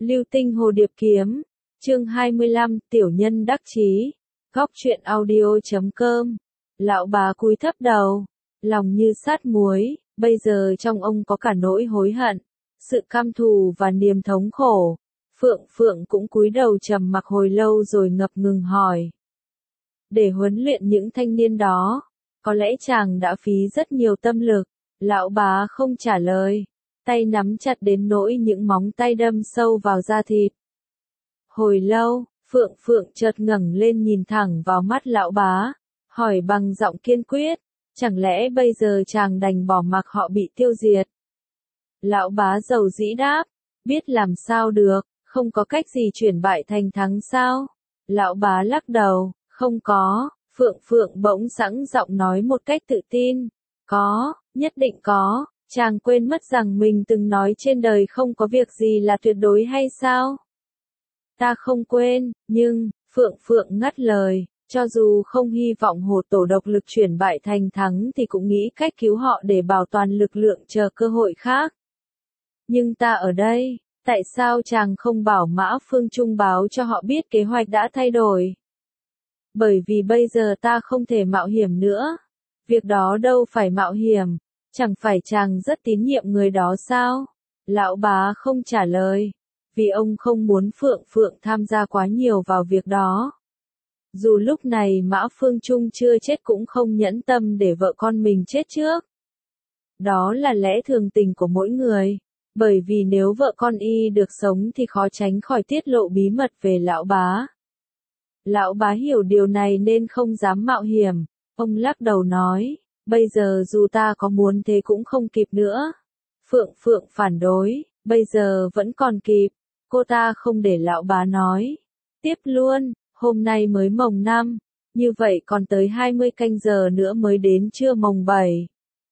Lưu tinh hồ điệp kiếm. Chương 25, tiểu nhân đắc chí. Góc truyện audio.com. Lão bá cúi thấp đầu, lòng như sát muối, bây giờ trong ông có cả nỗi hối hận, sự căm thù và niềm thống khổ. Phượng Phượng cũng cúi đầu trầm mặc hồi lâu rồi ngập ngừng hỏi. Để huấn luyện những thanh niên đó, có lẽ chàng đã phí rất nhiều tâm lực. Lão bá không trả lời, tay nắm chặt đến nỗi những móng tay đâm sâu vào da thịt. Hồi lâu, Phượng Phượng chợt ngẩng lên nhìn thẳng vào mắt lão bá, hỏi bằng giọng kiên quyết, chẳng lẽ bây giờ chàng đành bỏ mặc họ bị tiêu diệt? Lão bá dầu dĩ đáp, biết làm sao được, không có cách gì chuyển bại thành thắng sao? Lão bá lắc đầu, không có. Phượng Phượng bỗng sẵn giọng nói một cách tự tin, có, nhất định có. Chàng quên mất rằng mình từng nói trên đời không có việc gì là tuyệt đối hay sao? Ta không quên, nhưng, Phượng Phượng ngắt lời, cho dù không hy vọng hồ tổ độc lực chuyển bại thành thắng thì cũng nghĩ cách cứu họ để bảo toàn lực lượng chờ cơ hội khác. Nhưng ta ở đây, tại sao chàng không bảo Mã Phương Trung báo cho họ biết kế hoạch đã thay đổi? Bởi vì bây giờ ta không thể mạo hiểm nữa. Việc đó đâu phải mạo hiểm, chẳng phải chàng rất tín nhiệm người đó sao? Lão bá không trả lời, vì ông không muốn Phượng Phượng tham gia quá nhiều vào việc đó. Dù lúc này Mã Phương Trung chưa chết cũng không nhẫn tâm để vợ con mình chết trước. Đó là lẽ thường tình của mỗi người, bởi vì nếu vợ con y được sống thì khó tránh khỏi tiết lộ bí mật về lão bá. Lão bá hiểu điều này nên không dám mạo hiểm, ông lắc đầu nói, bây giờ dù ta có muốn thế cũng không kịp nữa. Phượng Phượng phản đối, bây giờ vẫn còn kịp, cô ta không để lão bá nói. Tiếp luôn, hôm nay mới mồng 5, như vậy còn tới 20 canh giờ nữa mới đến trưa mồng 7.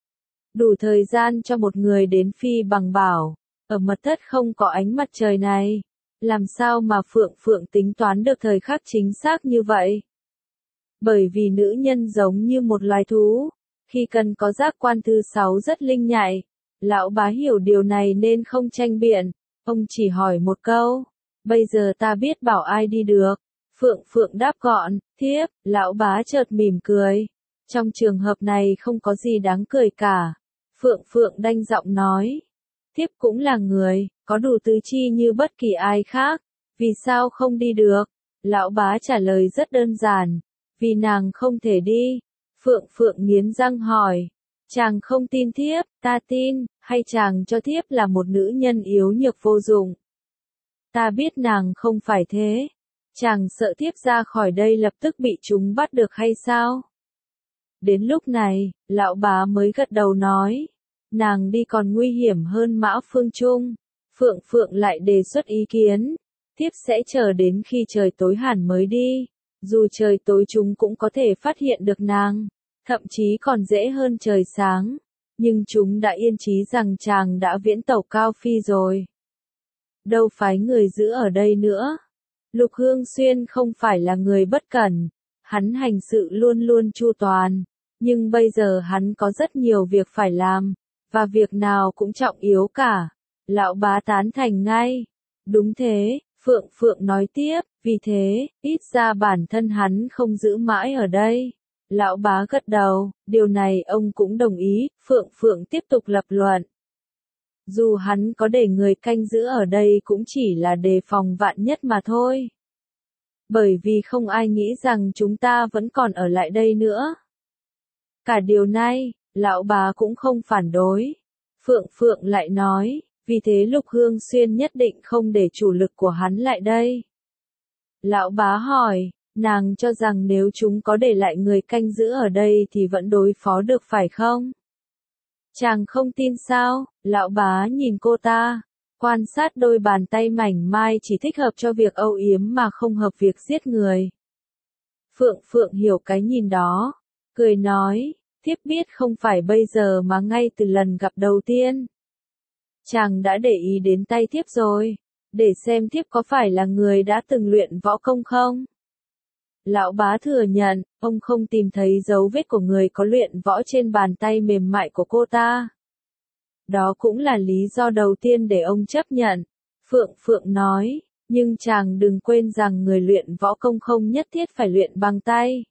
Đủ thời gian cho một người đến phi bằng bảo, ở mật thất không có ánh mặt trời này. Làm sao mà Phượng Phượng tính toán được thời khắc chính xác như vậy? Bởi vì nữ nhân giống như một loài thú, khi cần có giác quan thứ 6 rất linh nhạy. Lão bá hiểu điều này nên không tranh biện, ông chỉ hỏi một câu, bây giờ ta biết bảo ai đi được? Phượng Phượng đáp gọn, thiếp. Lão bá chợt mỉm cười. Trong trường hợp này không có gì đáng cười cả. Phượng Phượng đanh giọng nói, thiếp cũng là người, có đủ tứ chi như bất kỳ ai khác, vì sao không đi được? Lão bá trả lời rất đơn giản, vì nàng không thể đi. Phượng Phượng nghiến răng hỏi, chàng không tin thiếp, ta tin, hay chàng cho thiếp là một nữ nhân yếu nhược vô dụng? Ta biết nàng không phải thế. Chàng sợ thiếp ra khỏi đây lập tức bị chúng bắt được hay sao? Đến lúc này, lão bá mới gật đầu nói, nàng đi còn nguy hiểm hơn Mã Phương Trung. Phượng Phượng lại đề xuất ý kiến, thiếp sẽ chờ đến khi trời tối hẳn mới đi, dù trời tối chúng cũng có thể phát hiện được nàng, thậm chí còn dễ hơn trời sáng, nhưng chúng đã yên chí rằng chàng đã viễn tẩu cao phi rồi. Đâu phái người giữ ở đây nữa. Lục Hương Xuyên không phải là người bất cẩn, hắn hành sự luôn luôn chu toàn, nhưng bây giờ hắn có rất nhiều việc phải làm, và việc nào cũng trọng yếu cả. Lão bá tán thành ngay. Đúng thế, Phượng Phượng nói tiếp, vì thế, ít ra bản thân hắn không giữ mãi ở đây. Lão bá gật đầu, điều này ông cũng đồng ý. Phượng Phượng tiếp tục lập luận. Dù hắn có để người canh giữ ở đây cũng chỉ là đề phòng vạn nhất mà thôi. Bởi vì không ai nghĩ rằng chúng ta vẫn còn ở lại đây nữa. Cả điều này, lão bá cũng không phản đối. Phượng Phượng lại nói, vì thế Lục Hương Xuyên nhất định không để chủ lực của hắn lại đây. Lão bá hỏi, nàng cho rằng nếu chúng có để lại người canh giữ ở đây thì vẫn đối phó được phải không? Chàng không tin sao? Lão bá nhìn cô ta, quan sát đôi bàn tay mảnh mai chỉ thích hợp cho việc âu yếm mà không hợp việc giết người. Phượng Phượng hiểu cái nhìn đó, cười nói, thiếp biết không phải bây giờ mà ngay từ lần gặp đầu tiên. Chàng đã để ý đến tay thiếp rồi, để xem thiếp có phải là người đã từng luyện võ công không? Lão bá thừa nhận, ông không tìm thấy dấu vết của người có luyện võ trên bàn tay mềm mại của cô ta. Đó cũng là lý do đầu tiên để ông chấp nhận. Phượng Phượng nói, nhưng chàng đừng quên rằng người luyện võ công không nhất thiết phải luyện bằng tay.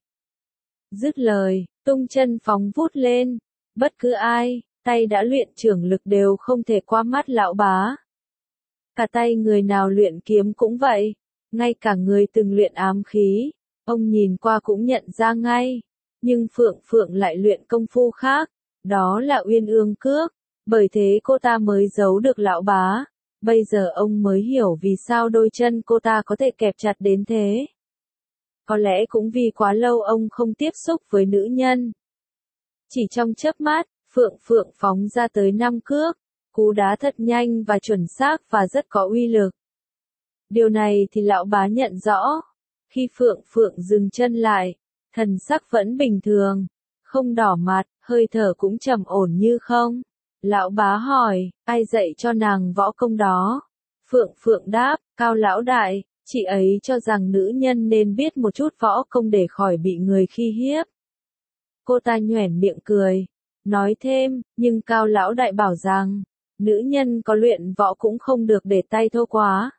Dứt lời, tung chân phóng vút lên, bất cứ ai, tay đã luyện trưởng lực đều không thể qua mắt lão bá. Cả tay người nào luyện kiếm cũng vậy, ngay cả người từng luyện ám khí, ông nhìn qua cũng nhận ra ngay. Nhưng Phượng Phượng lại luyện công phu khác, đó là Uyên Ương Cước, bởi thế cô ta mới giấu được lão bá. Bây giờ ông mới hiểu vì sao đôi chân cô ta có thể kẹp chặt đến thế. Có lẽ cũng vì quá lâu ông không tiếp xúc với nữ nhân. Chỉ trong chớp mắt, Phượng Phượng phóng ra tới 5 cước, cú đá thật nhanh và chuẩn xác và rất có uy lực. Điều này thì lão bá nhận rõ. Khi Phượng Phượng dừng chân lại, thần sắc vẫn bình thường, không đỏ mặt, hơi thở cũng trầm ổn như không. Lão bá hỏi, ai dạy cho nàng võ công đó? Phượng Phượng đáp, Cao lão đại, chị ấy cho rằng nữ nhân nên biết một chút võ công để khỏi bị người khi hiếp. Cô ta nhoẻn miệng cười, nói thêm, nhưng Cao lão đại bảo rằng, nữ nhân có luyện võ cũng không được để tay thô quá.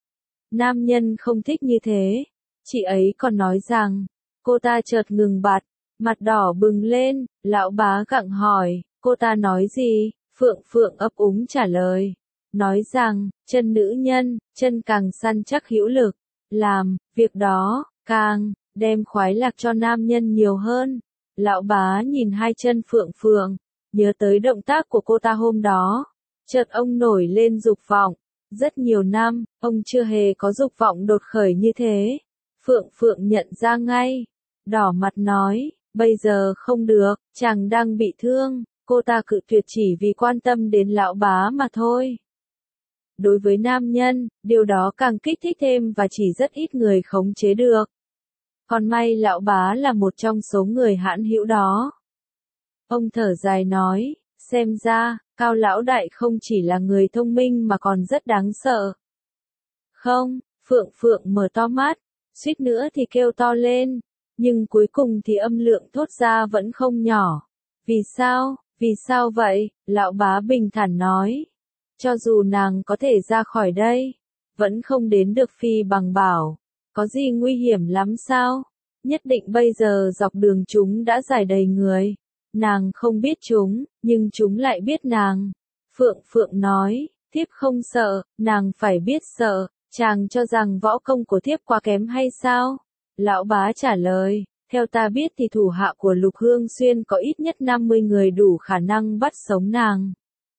Nam nhân không thích như thế. Chị ấy còn nói rằng, cô ta chợt ngừng bặt, mặt đỏ bừng lên, lão bá gặng hỏi, cô ta nói gì? Phượng Phượng ấp úng trả lời, nói rằng, chân nữ nhân, chân càng săn chắc hữu lực, làm, việc đó, càng, đem khoái lạc cho nam nhân nhiều hơn. Lão bá nhìn hai chân Phượng Phượng, nhớ tới động tác của cô ta hôm đó, chợt ông nổi lên dục vọng. Rất nhiều năm, ông chưa hề có dục vọng đột khởi như thế. Phượng Phượng nhận ra ngay, đỏ mặt nói, bây giờ không được, chàng đang bị thương. Cô ta cự tuyệt chỉ vì quan tâm đến lão bá mà thôi. Đối với nam nhân, điều đó càng kích thích thêm và chỉ rất ít người khống chế được. Còn may lão bá là một trong số người hãn hữu đó. Ông thở dài nói, xem ra, Cao lão đại không chỉ là người thông minh mà còn rất đáng sợ. Không, Phượng Phượng mở to mắt, suýt nữa thì kêu to lên, nhưng cuối cùng thì âm lượng thốt ra vẫn không nhỏ. Vì sao? Vì sao vậy? Lão bá bình thản nói. Cho dù nàng có thể ra khỏi đây, vẫn không đến được Phi Bằng Bảo. Có gì nguy hiểm lắm sao? Nhất định bây giờ dọc đường chúng đã giải đầy người. Nàng không biết chúng, nhưng chúng lại biết nàng. Phượng Phượng nói, thiếp không sợ, nàng phải biết sợ. Chàng cho rằng võ công của thiếp quá kém hay sao? Lão bá trả lời, theo ta biết thì thủ hạ của Lục Hương Xuyên có ít nhất 50 người đủ khả năng bắt sống nàng.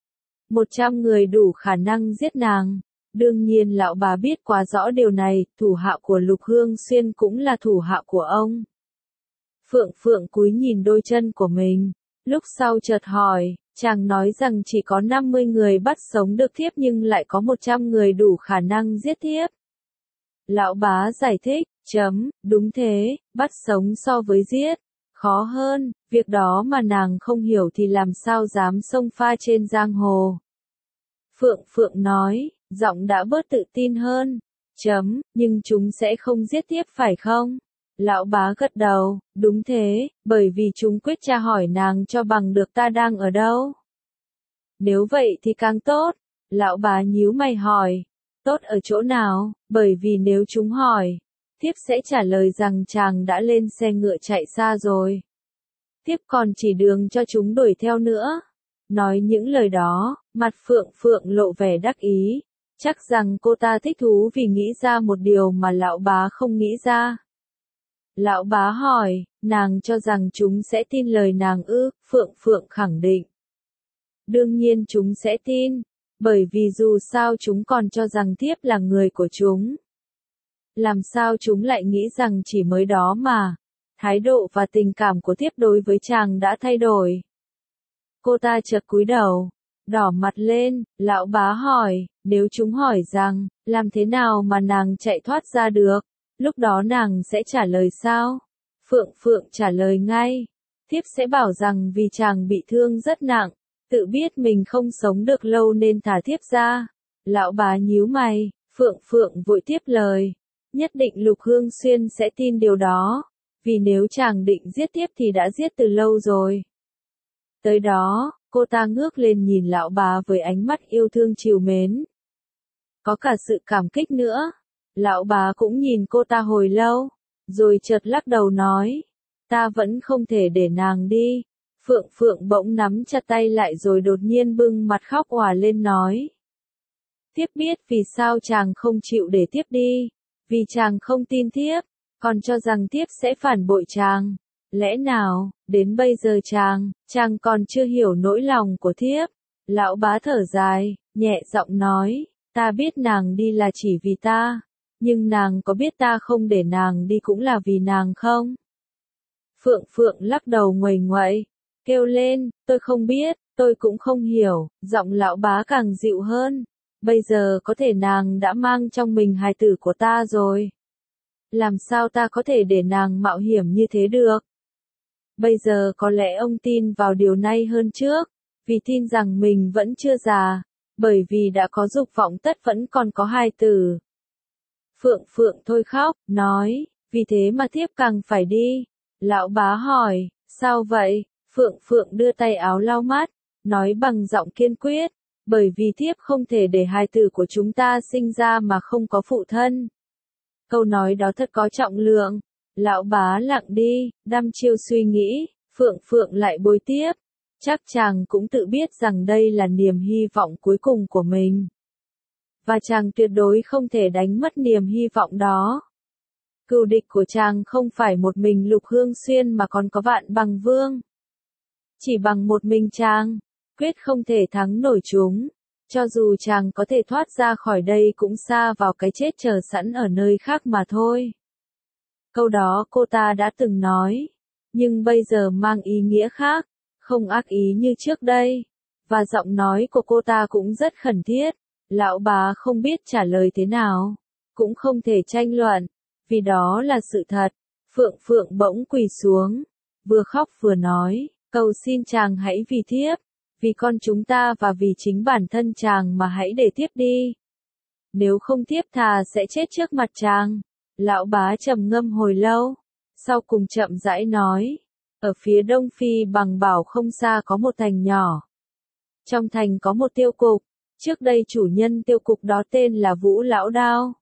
100 người đủ khả năng giết nàng. Đương nhiên lão bá biết quá rõ điều này, thủ hạ của Lục Hương Xuyên cũng là thủ hạ của ông. Phượng Phượng cúi nhìn đôi chân của mình, lúc sau chợt hỏi, chàng nói rằng chỉ có 50 người bắt sống được thiếp nhưng lại có 100 người đủ khả năng giết thiếp. Lão bá giải thích, đúng thế, bắt sống so với giết, khó hơn, việc đó mà nàng không hiểu thì làm sao dám xông pha trên giang hồ. Phượng Phượng nói, giọng đã bớt tự tin hơn, nhưng chúng sẽ không giết tiếp phải không? Lão bá gật đầu, đúng thế, bởi vì chúng quyết tra hỏi nàng cho bằng được ta đang ở đâu. Nếu vậy thì càng tốt, lão bá nhíu mày hỏi, tốt ở chỗ nào, bởi vì nếu chúng hỏi, thiếp sẽ trả lời rằng chàng đã lên xe ngựa chạy xa rồi. Thiếp còn chỉ đường cho chúng đuổi theo nữa. Nói những lời đó, mặt Phượng Phượng lộ vẻ đắc ý, chắc rằng cô ta thích thú vì nghĩ ra một điều mà lão bá không nghĩ ra. Lão bá hỏi, nàng cho rằng chúng sẽ tin lời nàng ư? Phượng Phượng khẳng định. Đương nhiên chúng sẽ tin, bởi vì dù sao chúng còn cho rằng thiếp là người của chúng. Làm sao chúng lại nghĩ rằng chỉ mới đó mà, thái độ và tình cảm của thiếp đối với chàng đã thay đổi. Cô ta chợt cúi đầu, đỏ mặt lên, lão bá hỏi, nếu chúng hỏi rằng, làm thế nào mà nàng chạy thoát ra được, lúc đó nàng sẽ trả lời sao? Phượng Phượng trả lời ngay, thiếp sẽ bảo rằng vì chàng bị thương rất nặng, tự biết mình không sống được lâu nên thả thiếp ra. Lão bá nhíu mày, Phượng Phượng vội tiếp lời, nhất định Lục Hương Xuyên sẽ tin điều đó, vì nếu chàng định giết thiếp thì đã giết từ lâu rồi. Tới đó, cô ta ngước lên nhìn lão bá với ánh mắt yêu thương trìu mến. có cả sự cảm kích nữa. Lão bá cũng nhìn cô ta hồi lâu, rồi chợt lắc đầu nói, ta vẫn không thể để nàng đi. Phượng Phượng bỗng nắm chặt tay lại rồi đột nhiên bưng mặt khóc òa lên nói. Thiếp biết vì sao chàng không chịu để thiếp đi, vì chàng không tin thiếp, còn cho rằng thiếp sẽ phản bội chàng. Lẽ nào, đến bây giờ chàng còn chưa hiểu nỗi lòng của thiếp. Lão bá thở dài, nhẹ giọng nói, ta biết nàng đi là chỉ vì ta, nhưng nàng có biết ta không để nàng đi cũng là vì nàng không? Phượng Phượng lắc đầu nguầy nguậy, kêu lên, tôi không biết, tôi cũng không hiểu. Giọng lão bá càng dịu hơn, bây giờ có thể nàng đã mang trong mình hài tử của ta rồi. Làm sao ta có thể để nàng mạo hiểm như thế được? Bây giờ có lẽ ông tin vào điều này hơn trước, vì tin rằng mình vẫn chưa già, bởi vì đã có dục vọng tất vẫn còn có hài tử. Phượng Phượng thôi khóc, nói, vì thế mà thiếp càng phải đi. Lão bá hỏi, sao vậy? Phượng Phượng đưa tay áo lau mắt, nói bằng giọng kiên quyết, bởi vì thiếp không thể để hài tử của chúng ta sinh ra mà không có phụ thân. Câu nói đó thật có trọng lượng. Lão bá lặng đi, đăm chiêu suy nghĩ. Phượng Phượng lại bối tiếp, chắc chàng cũng tự biết rằng đây là niềm hy vọng cuối cùng của mình. Và chàng tuyệt đối không thể đánh mất niềm hy vọng đó. Cừu địch của chàng không phải một mình Lục Hương Xuyên mà còn có Vạn Bằng Vương. Chỉ bằng một mình chàng, quyết không thể thắng nổi chúng. Cho dù chàng có thể thoát ra khỏi đây cũng xa vào cái chết chờ sẵn ở nơi khác mà thôi. Câu đó cô ta đã từng nói, nhưng bây giờ mang ý nghĩa khác, không ác ý như trước đây. Và giọng nói của cô ta cũng rất khẩn thiết. Lão bá không biết trả lời thế nào, cũng không thể tranh luận, vì đó là sự thật. Phượng Phượng bỗng quỳ xuống, vừa khóc vừa nói, cầu xin chàng hãy vì thiếp, vì con chúng ta và vì chính bản thân chàng mà hãy để thiếp đi. Nếu không thiếp thà sẽ chết trước mặt chàng. Lão bá trầm ngâm hồi lâu, sau cùng chậm rãi nói, ở phía đông Phi Bằng Bảo không xa có một thành nhỏ. Trong thành có một tiêu cục, trước đây chủ nhân tiêu cục đó tên là Vũ Lão Đao.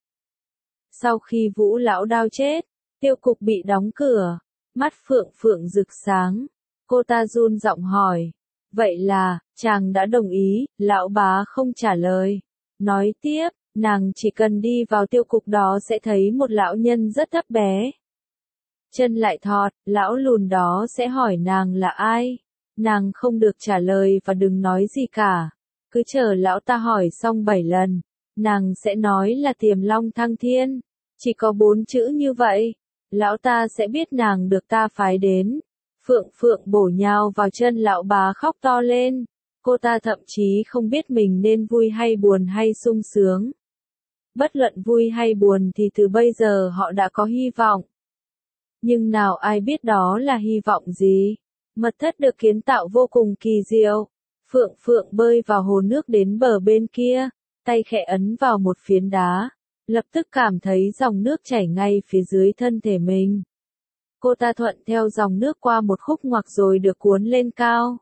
Sau khi Vũ Lão Đao chết, tiêu cục bị đóng cửa. Mắt Phượng Phượng rực sáng, cô ta run giọng hỏi, vậy là, chàng đã đồng ý? Lão bá không trả lời, nói tiếp, nàng chỉ cần đi vào tiêu cục đó sẽ thấy một lão nhân rất thấp bé. Chân lại thọt, lão lùn đó sẽ hỏi nàng là ai. Nàng không được trả lời và đừng nói gì cả. Cứ chờ lão ta hỏi xong 7 lần, nàng sẽ nói là Tiềm Long Thăng Thiên. Chỉ có 4 chữ như vậy, lão ta sẽ biết nàng được ta phái đến. Phượng Phượng bổ nhào vào chân lão bá khóc to lên. Cô ta thậm chí không biết mình nên vui hay buồn hay sung sướng. Bất luận vui hay buồn thì từ bây giờ họ đã có hy vọng. Nhưng nào ai biết đó là hy vọng gì? Mật thất được kiến tạo vô cùng kỳ diệu. Phượng Phượng bơi vào hồ nước đến bờ bên kia, tay khẽ ấn vào một phiến đá, lập tức cảm thấy dòng nước chảy ngay phía dưới thân thể mình. Cô ta thuận theo dòng nước qua một khúc ngoặc rồi được cuốn lên cao.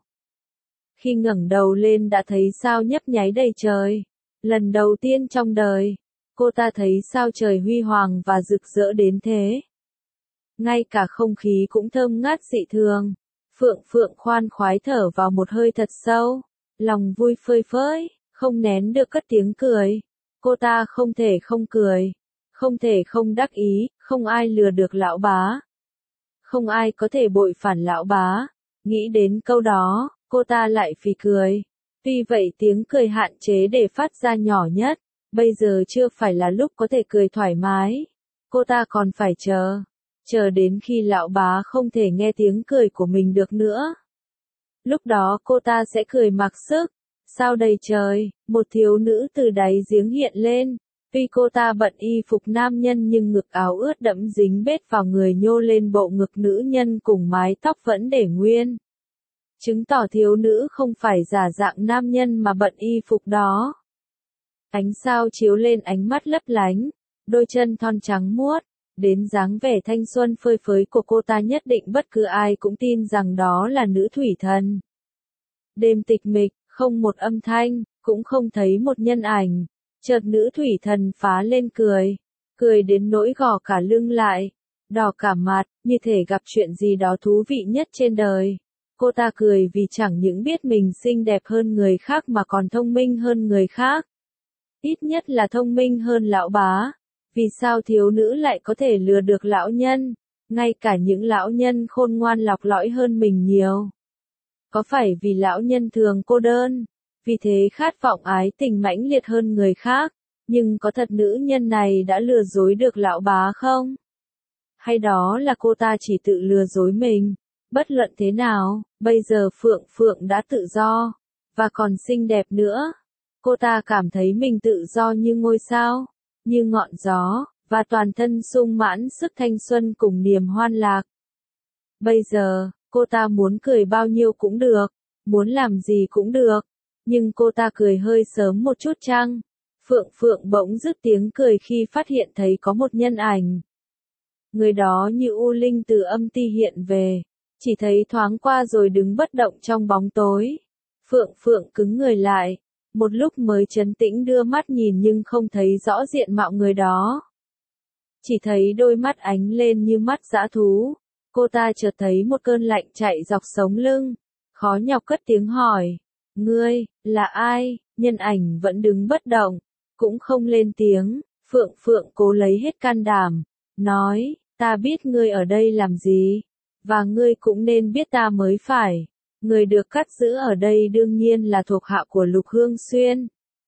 Khi ngẩng đầu lên đã thấy sao nhấp nháy đầy trời. Lần đầu tiên trong đời, cô ta thấy sao trời huy hoàng và rực rỡ đến thế. Ngay cả không khí cũng thơm ngát dị thường. Phượng Phượng khoan khoái thở vào một hơi thật sâu, lòng vui phơi phới, không nén được cất tiếng cười. Cô ta không thể không cười, không thể không đắc ý, không ai lừa được lão bá. Không ai có thể bội phản lão bá. Nghĩ đến câu đó, cô ta lại phì cười. Tuy vậy tiếng cười hạn chế để phát ra nhỏ nhất, bây giờ chưa phải là lúc có thể cười thoải mái. Cô ta còn phải chờ đến khi lão bá không thể nghe tiếng cười của mình được nữa. Lúc đó cô ta sẽ cười mặc sức. Sao đầy trời, một thiếu nữ từ đáy giếng hiện lên. Tuy cô ta bận y phục nam nhân nhưng ngực áo ướt đẫm dính bết vào người nhô lên bộ ngực nữ nhân cùng mái tóc vẫn để nguyên. Chứng tỏ thiếu nữ không phải giả dạng nam nhân mà bận y phục đó. Ánh sao chiếu lên ánh mắt lấp lánh, đôi chân thon trắng muốt, đến dáng vẻ thanh xuân phơi phới của cô ta nhất định bất cứ ai cũng tin rằng đó là nữ thủy thần. Đêm tịch mịch, không một âm thanh, cũng không thấy một nhân ảnh. Chợt nữ thủy thần phá lên cười, cười đến nỗi gò cả lưng lại, đỏ cả mặt, như thể gặp chuyện gì đó thú vị nhất trên đời. Cô ta cười vì chẳng những biết mình xinh đẹp hơn người khác mà còn thông minh hơn người khác. Ít nhất là thông minh hơn lão bá. Vì sao thiếu nữ lại có thể lừa được lão nhân? Ngay cả những lão nhân khôn ngoan lọc lõi hơn mình nhiều. Có phải vì lão nhân thường cô đơn, vì thế khát vọng ái tình mãnh liệt hơn người khác, nhưng có thật nữ nhân này đã lừa dối được lão bá không? Hay đó là cô ta chỉ tự lừa dối mình? Bất luận thế nào, bây giờ Phượng Phượng đã tự do, và còn xinh đẹp nữa. Cô ta cảm thấy mình tự do như ngôi sao, như ngọn gió, và toàn thân sung mãn sức thanh xuân cùng niềm hoan lạc. Bây giờ, cô ta muốn cười bao nhiêu cũng được, muốn làm gì cũng được, nhưng cô ta cười hơi sớm một chút chăng? Phượng Phượng bỗng dứt tiếng cười khi phát hiện thấy có một nhân ảnh. Người đó như u linh từ âm ti hiện về, chỉ thấy thoáng qua rồi đứng bất động trong bóng tối. Phượng Phượng cứng người lại, một lúc mới trấn tĩnh đưa mắt nhìn nhưng không thấy rõ diện mạo người đó. Chỉ thấy đôi mắt ánh lên như mắt dã thú. Cô ta chợt thấy một cơn lạnh chạy dọc sống lưng, khó nhọc cất tiếng hỏi, ngươi, là ai? Nhân ảnh vẫn đứng bất động, cũng không lên tiếng. Phượng Phượng cố lấy hết can đảm, nói, ta biết ngươi ở đây làm gì, và ngươi cũng nên biết ta mới phải. Người được cắt giữ ở đây đương nhiên là thuộc hạ của Lục Hương Xuyên.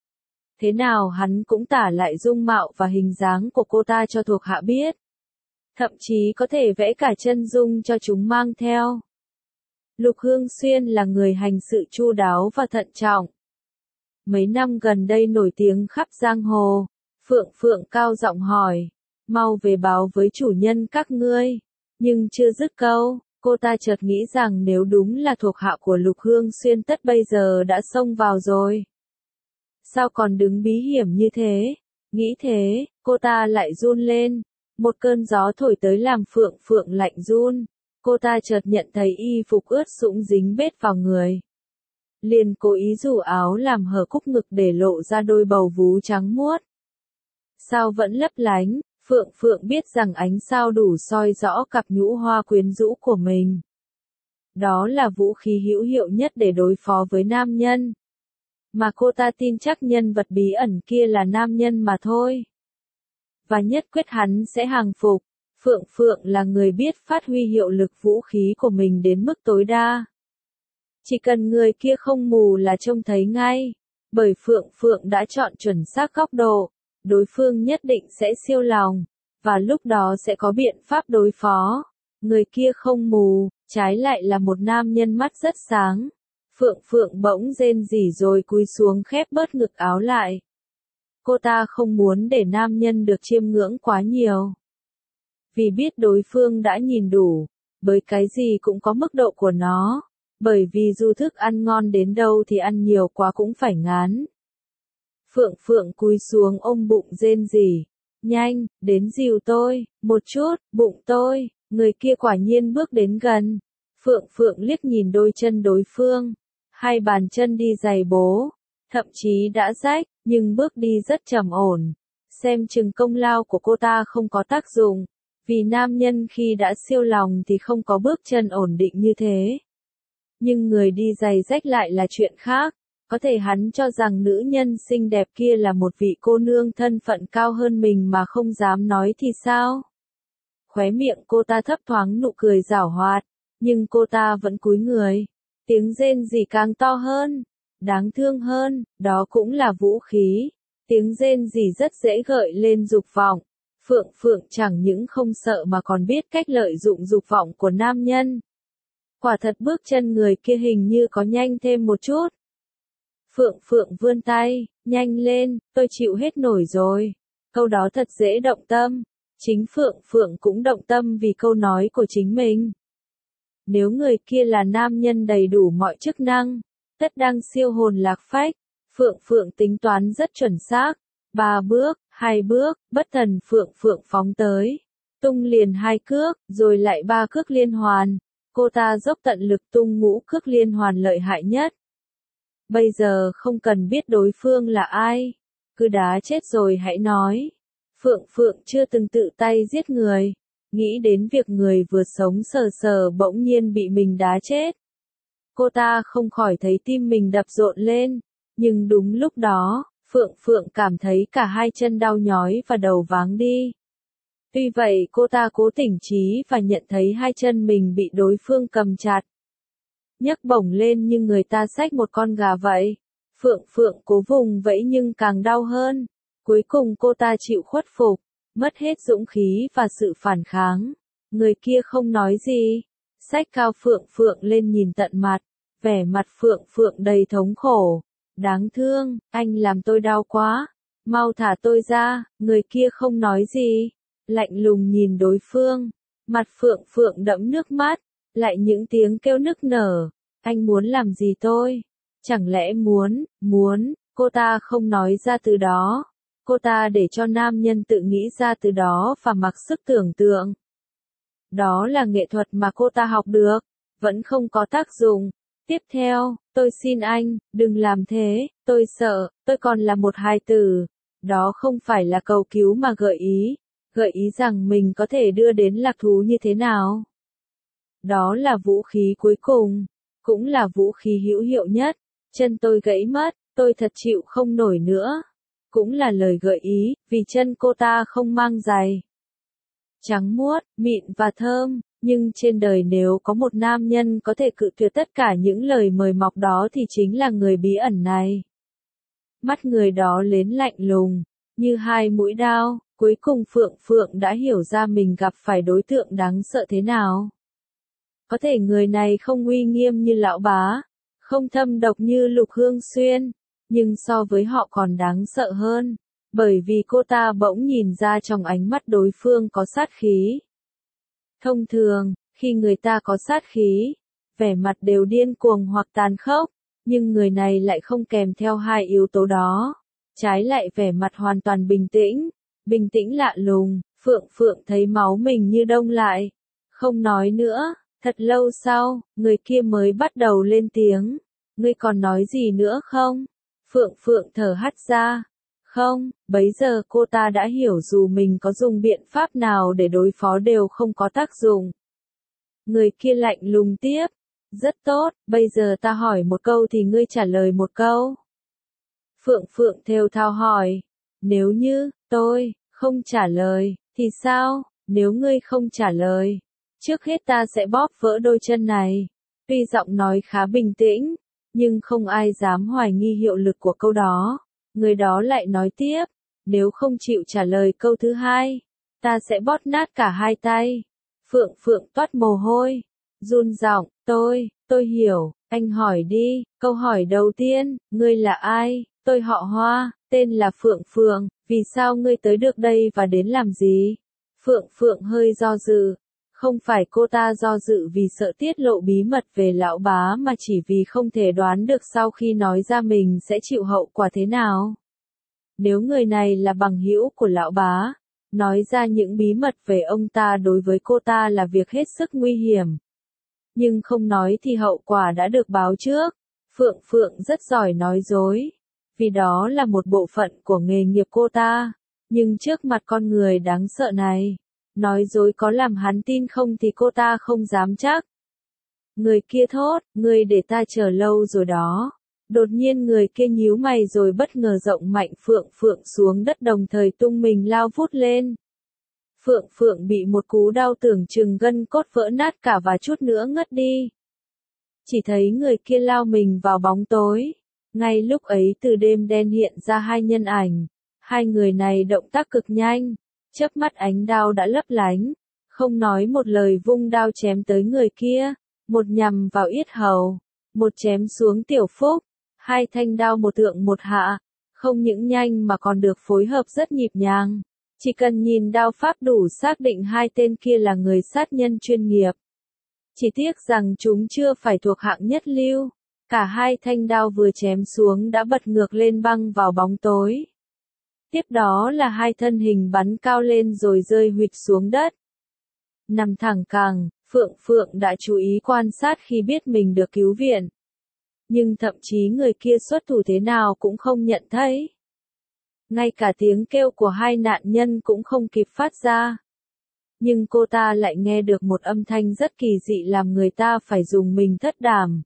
Thế nào hắn cũng tả lại dung mạo và hình dáng của cô ta cho thuộc hạ biết. Thậm chí có thể vẽ cả chân dung cho chúng mang theo. Lục Hương Xuyên là người hành sự chu đáo và thận trọng. Mấy năm gần đây nổi tiếng khắp giang hồ. Phượng Phượng cao giọng hỏi, mau về báo với chủ nhân các ngươi. Nhưng chưa dứt câu, cô ta chợt nghĩ rằng nếu đúng là thuộc hạ của Lục Hương Xuyên tất bây giờ đã xông vào rồi. Sao còn đứng bí hiểm như thế? Nghĩ thế, cô ta lại run lên. Một cơn gió thổi tới làm Phượng Phượng lạnh run. Cô ta chợt nhận thấy y phục ướt sũng dính bết vào người. Liền cố ý rủ áo làm hở cúc ngực để lộ ra đôi bầu vú trắng muốt. Sao vẫn lấp lánh, Phượng Phượng biết rằng ánh sao đủ soi rõ cặp nhũ hoa quyến rũ của mình. Đó là vũ khí hữu hiệu nhất để đối phó với nam nhân. Mà cô ta tin chắc nhân vật bí ẩn kia là nam nhân mà thôi. Và nhất quyết hắn sẽ hàng phục. Phượng Phượng là người biết phát huy hiệu lực vũ khí của mình đến mức tối đa. Chỉ cần người kia không mù là trông thấy ngay. Bởi Phượng Phượng đã chọn chuẩn xác góc độ, đối phương nhất định sẽ siêu lòng, và lúc đó sẽ có biện pháp đối phó. Người kia không mù, trái lại là một nam nhân mắt rất sáng. Phượng Phượng bỗng rên rỉ rồi cúi xuống khép bớt ngực áo lại. Cô ta không muốn để nam nhân được chiêm ngưỡng quá nhiều. Vì biết đối phương đã nhìn đủ, bởi cái gì cũng có mức độ của nó. Bởi vì dù thức ăn ngon đến đâu thì ăn nhiều quá cũng phải ngán. Phượng Phượng cúi xuống ôm bụng rên rỉ. Nhanh, đến dìu tôi, một chút, bụng tôi. Người kia quả nhiên bước đến gần. Phượng Phượng liếc nhìn đôi chân đối phương. Hai bàn chân đi giày bố. Thậm chí đã rách, nhưng bước đi rất trầm ổn. Xem chừng công lao của cô ta không có tác dụng. Vì nam nhân khi đã siêu lòng thì không có bước chân ổn định như thế. Nhưng người đi giày rách lại là chuyện khác. Có thể hắn cho rằng nữ nhân xinh đẹp kia là một vị cô nương thân phận cao hơn mình mà không dám nói thì sao? Khóe miệng cô ta thấp thoáng nụ cười giảo hoạt, nhưng cô ta vẫn cúi người. Tiếng rên rỉ càng to hơn, đáng thương hơn, đó cũng là vũ khí. Tiếng rên rỉ rất dễ gợi lên dục vọng. Phượng Phượng chẳng những không sợ mà còn biết cách lợi dụng dục vọng của nam nhân. Quả thật bước chân người kia hình như có nhanh thêm một chút. Phượng Phượng vươn tay, nhanh lên, tôi chịu hết nổi rồi. Câu đó thật dễ động tâm. Chính Phượng Phượng cũng động tâm vì câu nói của chính mình. Nếu người kia là nam nhân đầy đủ mọi chức năng, tất đang siêu hồn lạc phách. Phượng Phượng tính toán rất chuẩn xác. 3 bước, 2 bước, bất thần Phượng Phượng phóng tới. Tung liền 2 cước, rồi lại 3 cước liên hoàn. Cô ta dốc tận lực tung ngũ cước liên hoàn lợi hại nhất. Bây giờ không cần biết đối phương là ai. cứ đá chết rồi hãy nói. Phượng Phượng chưa từng tự tay giết người, nghĩ đến việc người vừa sống sờ sờ bỗng nhiên bị mình đá chết. Cô ta không khỏi thấy tim mình đập rộn lên, nhưng đúng lúc đó, Phượng Phượng cảm thấy cả hai chân đau nhói và đầu váng đi. Tuy vậy cô ta cố tỉnh trí và nhận thấy hai chân mình bị đối phương cầm chặt. Nhấc bổng lên như người ta xách một con gà vậy. Phượng Phượng cố vùng vẫy nhưng càng đau hơn. Cuối cùng cô ta chịu khuất phục, mất hết dũng khí và sự phản kháng. Người kia không nói gì, xách cao Phượng Phượng lên nhìn tận mặt, vẻ mặt Phượng Phượng đầy thống khổ. Đáng thương, anh làm tôi đau quá, mau thả tôi ra. Người kia không nói gì, lạnh lùng nhìn đối phương, mặt Phượng Phượng đẫm nước mắt, lại những tiếng kêu nức nở. Anh muốn làm gì tôi? Chẳng lẽ muốn, cô ta không nói ra từ đó. Cô ta để cho nam nhân tự nghĩ ra từ đó và mặc sức tưởng tượng. Đó là nghệ thuật mà cô ta học được, vẫn không có tác dụng. Tiếp theo, tôi xin anh, đừng làm thế, tôi sợ, tôi còn là một hài tử. Đó không phải là cầu cứu mà gợi ý rằng mình có thể đưa đến lạc thú như thế nào. Đó là vũ khí cuối cùng, cũng là vũ khí hữu hiệu nhất. Chân tôi gãy mất, tôi thật chịu không nổi nữa. Cũng là lời gợi ý, vì chân cô ta không mang giày. Trắng muốt, mịn và thơm, nhưng trên đời nếu có một nam nhân có thể cự tuyệt tất cả những lời mời mọc đó thì chính là người bí ẩn này. Mắt người đó lến lạnh lùng, như hai mũi đao, cuối cùng Phượng Phượng đã hiểu ra mình gặp phải đối tượng đáng sợ thế nào. Có thể người này không uy nghiêm như lão bá, không thâm độc như Lục Hương Xuyên, nhưng so với họ còn đáng sợ hơn, bởi vì cô ta bỗng nhìn ra trong ánh mắt đối phương có sát khí. Thông thường, khi người ta có sát khí, vẻ mặt đều điên cuồng hoặc tàn khốc, nhưng người này lại không kèm theo hai yếu tố đó, trái lại vẻ mặt hoàn toàn bình tĩnh lạ lùng. Phượng Phượng thấy máu mình như đông lại, không nói nữa. Thật lâu sau, người kia mới bắt đầu lên tiếng. Ngươi còn nói gì nữa không? Phượng Phượng thở hắt ra. Không, bấy giờ cô ta đã hiểu dù mình có dùng biện pháp nào để đối phó đều không có tác dụng. Người kia lạnh lùng tiếp. Rất tốt, bây giờ ta hỏi một câu thì ngươi trả lời một câu. Phượng Phượng thều thào hỏi. Nếu như, tôi, không trả lời, thì sao? Nếu ngươi không trả lời, trước hết ta sẽ bóp vỡ đôi chân này. Tuy giọng nói khá bình tĩnh, nhưng không ai dám hoài nghi hiệu lực của câu đó. Người đó lại nói tiếp, nếu không chịu trả lời câu thứ hai, ta sẽ bóp nát cả hai tay. Phượng Phượng toát mồ hôi, run giọng, tôi hiểu, anh hỏi đi. Câu hỏi đầu tiên, ngươi là ai? Tôi họ Hoa, tên là Phượng Phượng, vì sao ngươi tới được đây và đến làm gì? Phượng Phượng hơi do dự. Không phải cô ta do dự vì sợ tiết lộ bí mật về lão bá mà chỉ vì không thể đoán được sau khi nói ra mình sẽ chịu hậu quả thế nào. Nếu người này là bằng hữu của lão bá, nói ra những bí mật về ông ta đối với cô ta là việc hết sức nguy hiểm. Nhưng không nói thì hậu quả đã được báo trước. Phượng Phượng rất giỏi nói dối, vì đó là một bộ phận của nghề nghiệp cô ta. Nhưng trước mặt con người đáng sợ này, nói dối có làm hắn tin không thì cô ta không dám chắc. Người kia thốt, ngươi để ta chờ lâu rồi đó. Đột nhiên người kia nhíu mày rồi bất ngờ rộng mạnh Phượng Phượng xuống đất đồng thời tung mình lao vút lên. Phượng Phượng bị một cú đau tưởng chừng gân cốt vỡ nát cả và chút nữa ngất đi. Chỉ thấy người kia lao mình vào bóng tối. Ngay lúc ấy từ đêm đen hiện ra hai nhân ảnh. Hai người này động tác cực nhanh. Chớp mắt ánh đao đã lấp lánh, không nói một lời vung đao chém tới người kia, một nhằm vào yết hầu, một chém xuống tiểu phúc, hai thanh đao một thượng một hạ, không những nhanh mà còn được phối hợp rất nhịp nhàng. Chỉ cần nhìn đao pháp đủ xác định hai tên kia là người sát nhân chuyên nghiệp. Chỉ tiếc rằng chúng chưa phải thuộc hạng nhất lưu, cả hai thanh đao vừa chém xuống đã bật ngược lên băng vào bóng tối. Tiếp đó là hai thân hình bắn cao lên rồi rơi huỵch xuống đất. Nằm thẳng cẳng, Phượng Phượng đã chú ý quan sát khi biết mình được cứu viện. Nhưng thậm chí người kia xuất thủ thế nào cũng không nhận thấy. ngay cả tiếng kêu của hai nạn nhân cũng không kịp phát ra. Nhưng cô ta lại nghe được một âm thanh rất kỳ dị làm người ta phải dùng mình thất đảm.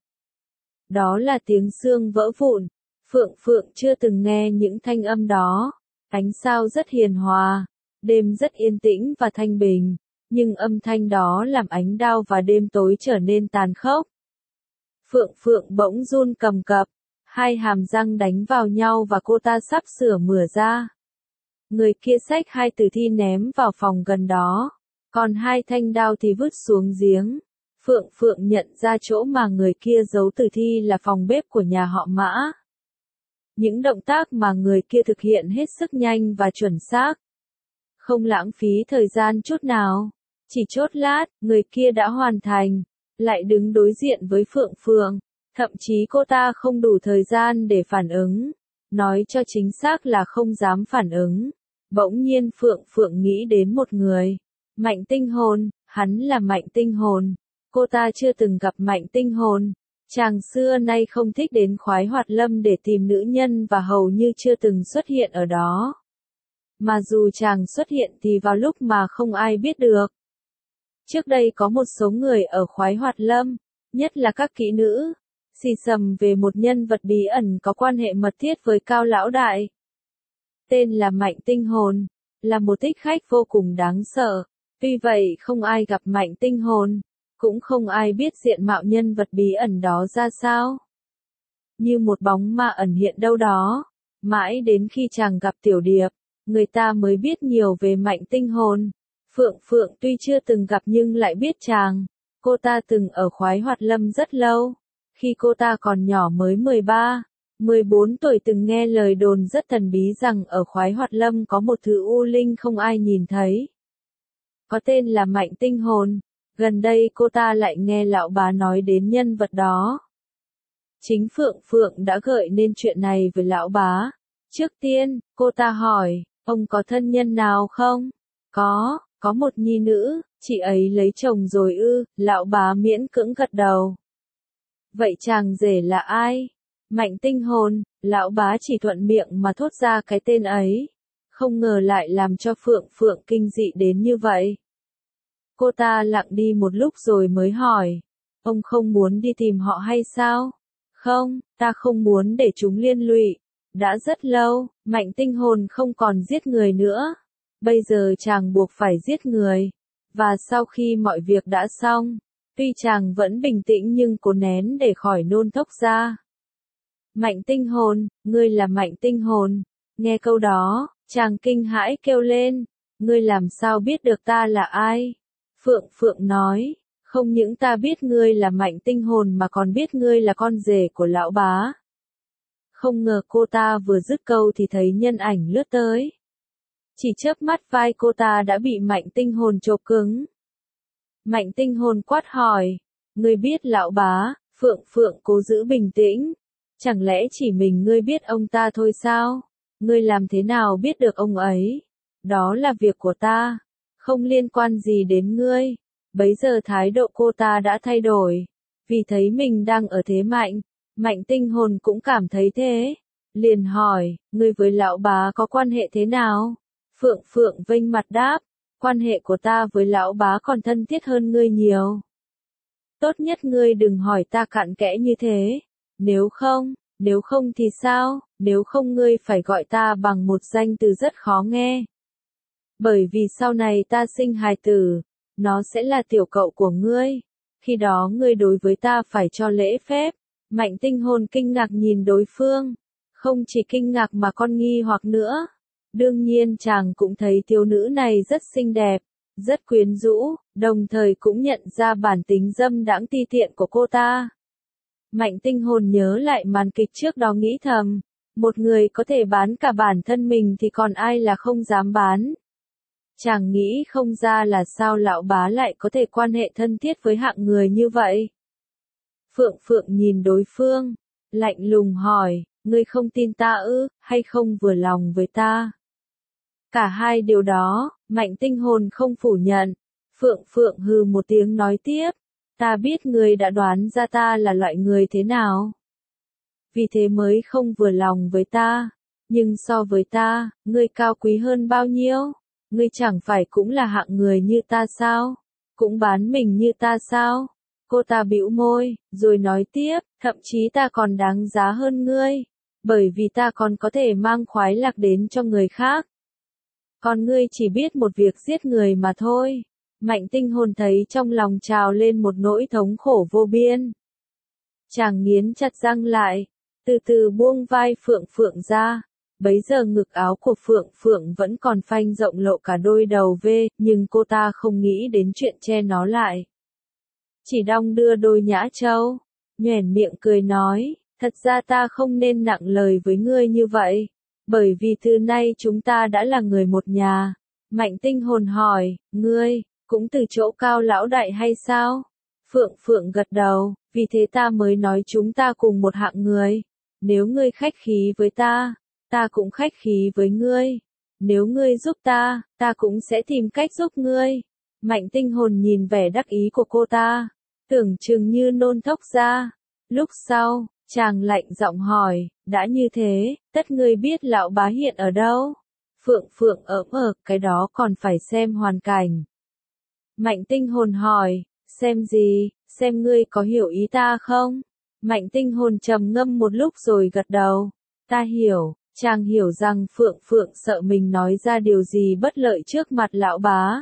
Đó là tiếng xương vỡ vụn. Phượng Phượng chưa từng nghe những thanh âm đó. Ánh sao rất hiền hòa, đêm rất yên tĩnh và thanh bình, nhưng âm thanh đó làm ánh đao và đêm tối trở nên tàn khốc. Phượng Phượng bỗng run cầm cập, hai hàm răng đánh vào nhau và cô ta sắp sửa mửa ra. Người kia xách hai tử thi ném vào phòng gần đó, còn hai thanh đao thì vứt xuống giếng. Phượng Phượng nhận ra chỗ mà người kia giấu tử thi là phòng bếp của nhà họ Mã. Những động tác mà người kia thực hiện hết sức nhanh và chuẩn xác. Không lãng phí thời gian chút nào. Chỉ chốc lát, người kia đã hoàn thành. Lại đứng đối diện với Phượng Phượng. Thậm chí cô ta không đủ thời gian để phản ứng. Nói cho chính xác là không dám phản ứng. Bỗng nhiên Phượng Phượng nghĩ đến một người. Mạnh Tinh Hồn, hắn là Mạnh Tinh Hồn. Cô ta chưa từng gặp Mạnh Tinh Hồn. Chàng xưa nay không thích đến Khoái Hoạt Lâm để tìm nữ nhân và hầu như chưa từng xuất hiện ở đó. Mà dù chàng xuất hiện thì vào lúc mà không ai biết được. Trước đây có một số người ở Khoái Hoạt Lâm, nhất là các kỹ nữ, xì xầm về một nhân vật bí ẩn có quan hệ mật thiết với Cao Lão Đại. Tên là Mạnh Tinh Hồn, là một thích khách vô cùng đáng sợ, vì vậy không ai gặp Mạnh Tinh Hồn. Cũng không ai biết diện mạo nhân vật bí ẩn đó ra sao. Như một bóng ma ẩn hiện đâu đó. Mãi đến khi chàng gặp Tiểu Điệp, người ta mới biết nhiều về Mạnh Tinh Hồn. Phượng Phượng tuy chưa từng gặp nhưng lại biết chàng. Cô ta từng ở Khoái Hoạt Lâm rất lâu. Khi cô ta còn nhỏ mới 13, 14 tuổi từng nghe lời đồn rất thần bí rằng ở Khoái Hoạt Lâm có một thứ u linh không ai nhìn thấy. Có tên là Mạnh Tinh Hồn. Gần đây cô ta lại nghe lão bá nói đến nhân vật đó. Chính Phượng Phượng đã gợi nên chuyện này với lão bá. Trước tiên, cô ta hỏi, ông có thân nhân nào không? Có một nhi nữ, chị ấy lấy chồng rồi ư, lão bá miễn cưỡng gật đầu. Vậy chàng rể là ai? Mạnh Tinh Hồn, lão bá chỉ thuận miệng mà thốt ra cái tên ấy. Không ngờ lại làm cho Phượng Phượng kinh dị đến như vậy. Cô ta lặng đi một lúc rồi mới hỏi, ông không muốn đi tìm họ hay sao? Không, ta không muốn để chúng liên lụy. Đã rất lâu, Mạnh Tinh Hồn không còn giết người nữa. Bây giờ chàng buộc phải giết người. Và sau khi mọi việc đã xong, tuy chàng vẫn bình tĩnh nhưng cố nén để khỏi nôn thốc ra. Mạnh Tinh Hồn, ngươi là Mạnh Tinh Hồn. Nghe câu đó, chàng kinh hãi kêu lên, ngươi làm sao biết được ta là ai? Phượng Phượng nói, không những ta biết ngươi là Mạnh Tinh Hồn mà còn biết ngươi là con rể của lão bá. Không ngờ cô ta vừa dứt câu thì thấy nhân ảnh lướt tới. Chỉ chớp mắt vai cô ta đã bị Mạnh Tinh Hồn chộp cứng. Mạnh Tinh Hồn quát hỏi, ngươi biết lão bá? Phượng Phượng cố giữ bình tĩnh. Chẳng lẽ chỉ mình ngươi biết ông ta thôi sao? Ngươi làm thế nào biết được ông ấy? Đó là việc của ta. Không liên quan gì đến ngươi. Bấy giờ thái độ cô ta đã thay đổi. Vì thấy mình đang ở thế mạnh, Mạnh Tinh Hồn cũng cảm thấy thế. Liền hỏi, ngươi với lão bá có quan hệ thế nào? Phượng Phượng vênh mặt đáp, quan hệ của ta với lão bá còn thân thiết hơn ngươi nhiều. Tốt nhất ngươi đừng hỏi ta cặn kẽ như thế. Nếu không thì sao? Nếu không ngươi phải gọi ta bằng một danh từ rất khó nghe. Bởi vì sau này ta sinh hài tử, nó sẽ là tiểu cậu của ngươi. Khi đó ngươi đối với ta phải cho lễ phép. Mạnh Tinh Hồn kinh ngạc nhìn đối phương. Không chỉ kinh ngạc mà còn nghi hoặc nữa. Đương nhiên chàng cũng thấy thiếu nữ này rất xinh đẹp, rất quyến rũ, đồng thời cũng nhận ra bản tính dâm đãng ti tiện của cô ta. Mạnh Tinh Hồn nhớ lại màn kịch trước đó nghĩ thầm, một người có thể bán cả bản thân mình thì còn ai là không dám bán. Chàng nghĩ không ra là sao lão bá lại có thể quan hệ thân thiết với hạng người như vậy. Phượng Phượng nhìn đối phương, lạnh lùng hỏi, ngươi không tin ta ư, hay không vừa lòng với ta? Cả hai điều đó, Mạnh Tinh Hồn không phủ nhận. Phượng Phượng hừ một tiếng nói tiếp, ta biết ngươi đã đoán ra ta là loại người thế nào. Vì thế mới không vừa lòng với ta. Nhưng so với ta, ngươi cao quý hơn bao nhiêu? Ngươi chẳng phải cũng là hạng người như ta sao? Cũng bán mình như ta sao? Cô ta bĩu môi, rồi nói tiếp, thậm chí ta còn đáng giá hơn ngươi. Bởi vì ta còn có thể mang khoái lạc đến cho người khác. Còn ngươi chỉ biết một việc giết người mà thôi. Mạnh Tinh Hồn thấy trong lòng trào lên một nỗi thống khổ vô biên. Chàng nghiến chặt răng lại, từ từ buông vai Phượng Phượng ra. Bấy giờ ngực áo của Phượng Phượng vẫn còn phanh rộng lộ cả đôi đầu vê, nhưng cô ta không nghĩ đến chuyện che nó lại. Chỉ đong đưa đôi nhã châu, nhoẻn miệng cười nói, thật ra ta không nên nặng lời với ngươi như vậy, bởi vì từ nay chúng ta đã là người một nhà. Mạnh Tinh Hồn hỏi, ngươi, cũng từ chỗ Cao lão đại hay sao? Phượng Phượng gật đầu, vì thế ta mới nói chúng ta cùng một hạng người. Nếu ngươi khách khí với ta, ta cũng khách khí với ngươi. Nếu ngươi giúp ta, ta cũng sẽ tìm cách giúp ngươi. Mạnh Tinh Hồn nhìn vẻ đắc ý của cô ta, tưởng chừng như nôn thốc ra. Lúc sau, chàng lạnh giọng hỏi, đã như thế, tất ngươi biết lão bá hiện ở đâu? Phượng Phượng cái đó còn phải xem hoàn cảnh. Mạnh Tinh Hồn hỏi, xem gì, xem ngươi có hiểu ý ta không? Mạnh Tinh Hồn trầm ngâm một lúc rồi gật đầu. Ta hiểu, chàng hiểu rằng Phượng Phượng sợ mình nói ra điều gì bất lợi trước mặt lão bá.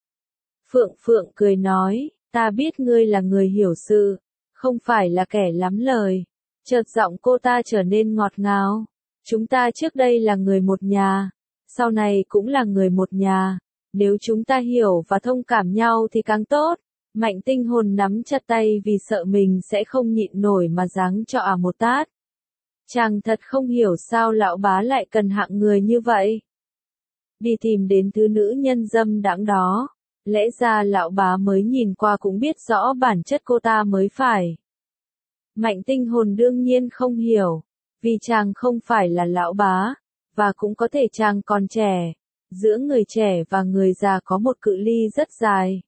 Phượng Phượng cười nói, ta biết ngươi là người hiểu sự, không phải là kẻ lắm lời. Chợt giọng cô ta trở nên ngọt ngào. Chúng ta trước đây là người một nhà, sau này cũng là người một nhà. Nếu chúng ta hiểu và thông cảm nhau thì càng tốt. Mạnh Tinh Hồn nắm chặt tay vì sợ mình sẽ không nhịn nổi mà giáng cho một tát. Chàng thật không hiểu sao lão bá lại cần hạng người như vậy. Đi tìm đến thứ nữ nhân dâm đãng đó. Lẽ ra lão bá mới nhìn qua cũng biết rõ bản chất cô ta mới phải. Mạnh Tinh Hồn đương nhiên không hiểu, vì chàng không phải là lão bá, và cũng có thể chàng còn trẻ. Giữa người trẻ và người già có một cự ly rất dài.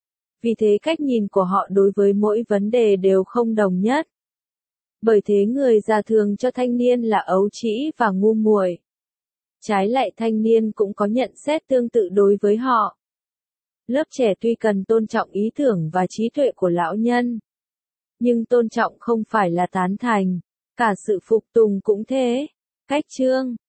Vì thế cách nhìn của họ đối với mỗi vấn đề đều không đồng nhất. Bởi thế người già thường cho thanh niên là ấu trĩ và ngu muội. Trái lại thanh niên cũng có nhận xét tương tự đối với họ. Lớp trẻ tuy cần tôn trọng ý tưởng và trí tuệ của lão nhân, nhưng tôn trọng không phải là tán thành, cả sự phục tùng cũng thế. Cách chương